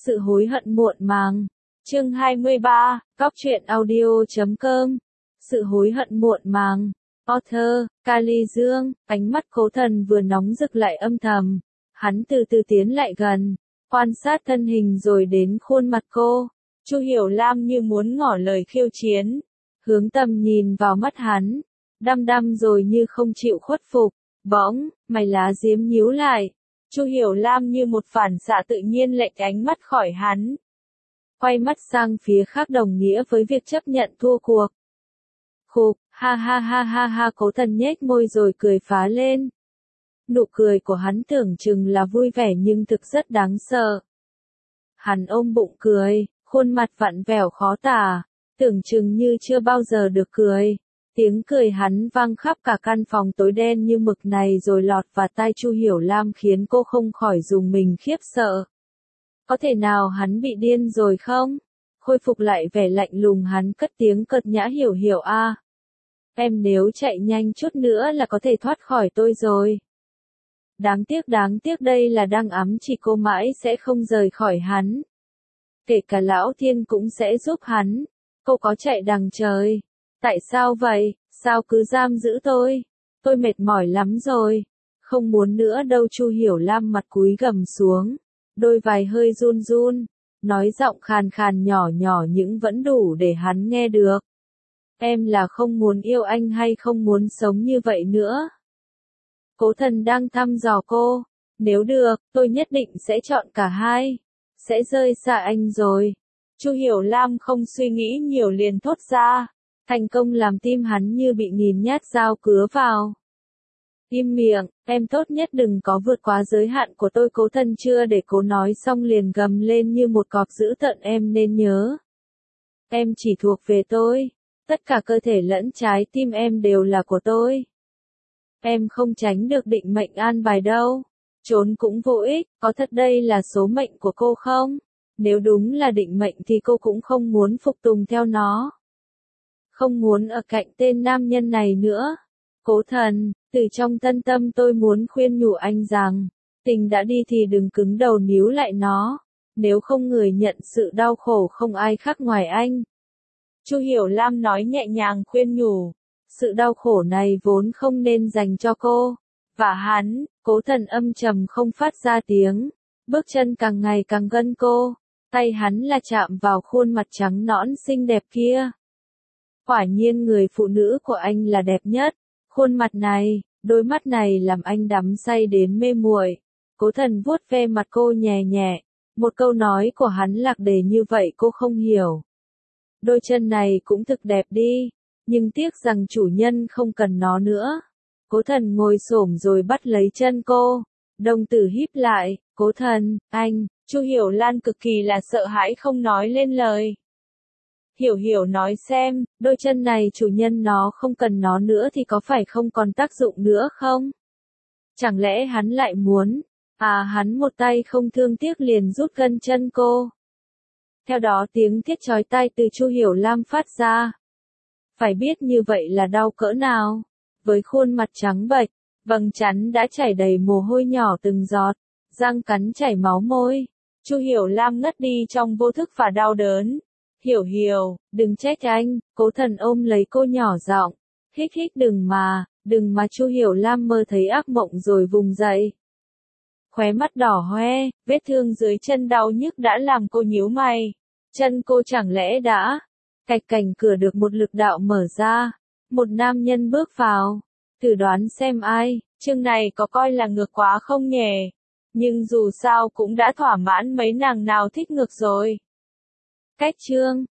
Sự hối hận muộn màng. Chương 23, cóc truyện audio.com. Sự hối hận muộn màng. Author, Kali Dương. Ánh mắt Cố Thần vừa nóng rực lại âm thầm. Hắn từ từ tiến lại gần, quan sát thân hình rồi đến khuôn mặt cô. Chu Hiểu Lam như muốn ngỏ lời khiêu chiến, hướng tầm nhìn vào mắt hắn, đăm đăm rồi như không chịu khuất phục. Bỗng, mày lá diếm nhíu lại. Chu Hiểu Lam như một phản xạ tự nhiên lệch ánh mắt khỏi hắn, quay mắt sang phía khác đồng nghĩa với việc chấp nhận thua cuộc. Khục, ha ha ha ha ha. Cố Thần nhếch môi rồi cười phá lên. Nụ cười của hắn tưởng chừng là vui vẻ nhưng thực rất đáng sợ. Hắn ôm bụng cười, khuôn mặt vặn vẹo khó tả, tưởng chừng như chưa bao giờ được cười. Tiếng cười hắn vang khắp cả căn phòng tối đen như mực này rồi lọt vào tai Chu Hiểu Lam khiến cô không khỏi rùng mình khiếp sợ. Có thể nào hắn bị điên rồi không? Khôi phục lại vẻ lạnh lùng hắn cất tiếng cợt nhã. Hiểu Hiểu à. Em nếu chạy nhanh chút nữa là có thể thoát khỏi tôi rồi. Đáng tiếc đây là đang ám chỉ cô mãi sẽ không rời khỏi hắn. Kể cả Lão Thiên cũng sẽ giúp hắn. Cô có chạy đằng trời. Tại sao vậy? Sao cứ giam giữ tôi? Tôi mệt mỏi lắm rồi. Không muốn nữa đâu. Chu Hiểu Lam mặt cúi gằm xuống, đôi vai hơi run run, nói giọng khàn khàn nhỏ nhỏ nhưng vẫn đủ để hắn nghe được. Em là không muốn yêu anh hay không muốn sống như vậy nữa? Cố Thần đang thăm dò cô. Nếu được, tôi nhất định sẽ chọn cả hai. Sẽ rời xa anh rồi. Chu Hiểu Lam không suy nghĩ nhiều liền thốt ra. Thành công làm tim hắn như bị nghìn nhát dao cứa vào. Im miệng, em tốt nhất đừng có vượt quá giới hạn của tôi. Cố Thần chưa để cô nói xong liền gầm lên như một cọp dữ tợn. Em nên nhớ. Em chỉ thuộc về tôi. Tất cả cơ thể lẫn trái tim em đều là của tôi. Em không tránh được định mệnh an bài đâu. Trốn cũng vô ích. Có thật đây là số mệnh của cô không? Nếu đúng là định mệnh thì cô cũng không muốn phục tùng theo nó. Không muốn ở cạnh tên nam nhân này nữa. Cố Thần, từ trong tân tâm tôi muốn khuyên nhủ anh rằng, tình đã đi thì đừng cứng đầu níu lại nó. Nếu không người nhận sự đau khổ không ai khác ngoài anh. Chu Hiểu Lam nói nhẹ nhàng khuyên nhủ. Sự đau khổ này vốn không nên dành cho cô. Và hắn. Cố Thần âm trầm không phát ra tiếng. Bước chân càng ngày càng gần cô. Tay hắn là chạm vào khuôn mặt trắng nõn xinh đẹp kia. Quả nhiên người phụ nữ của anh là đẹp nhất. Khuôn mặt này, đôi mắt này làm anh đắm say đến mê muội. Cố Thần vuốt ve mặt cô nhẹ nhẹ. Một câu nói của hắn lạc đề như vậy cô không hiểu. Đôi chân này cũng thực đẹp đi. Nhưng tiếc rằng chủ nhân không cần nó nữa. Cố Thần ngồi xổm rồi bắt lấy chân cô. Đồng tử híp lại. Cố Thần, anh. Chu Hiểu Lan cực kỳ là sợ hãi không nói lên lời. Hiểu Hiểu nói xem, đôi chân này chủ nhân nó không cần nó nữa thì có phải không còn tác dụng nữa không? Chẳng lẽ hắn lại muốn? À, hắn một tay không thương tiếc liền rút gân chân cô. Theo đó tiếng thét chói tai từ Chu Hiểu Lam phát ra. Phải biết như vậy là đau cỡ nào? Với khuôn mặt trắng bệch, vầng trán đã chảy đầy mồ hôi nhỏ từng giọt, răng cắn chảy máu môi. Chu Hiểu Lam ngất đi trong vô thức và đau đớn. Hiểu Hiểu, đừng trách anh. Cố Thần ôm lấy cô nhỏ giọng. Hích hích đừng mà. Chu Hiểu Lam mơ thấy ác mộng rồi vùng dậy. Khóe mắt đỏ hoe, vết thương dưới chân đau nhức đã làm cô nhíu mày. Chân cô chẳng lẽ đã? Cạch cảnh cửa được một lực đạo mở ra. Một nam nhân bước vào. Thử đoán xem ai. Chương này có coi là ngược quá không nhỉ? Nhưng dù sao cũng đã thỏa mãn mấy nàng nào thích ngược rồi. Cách chương.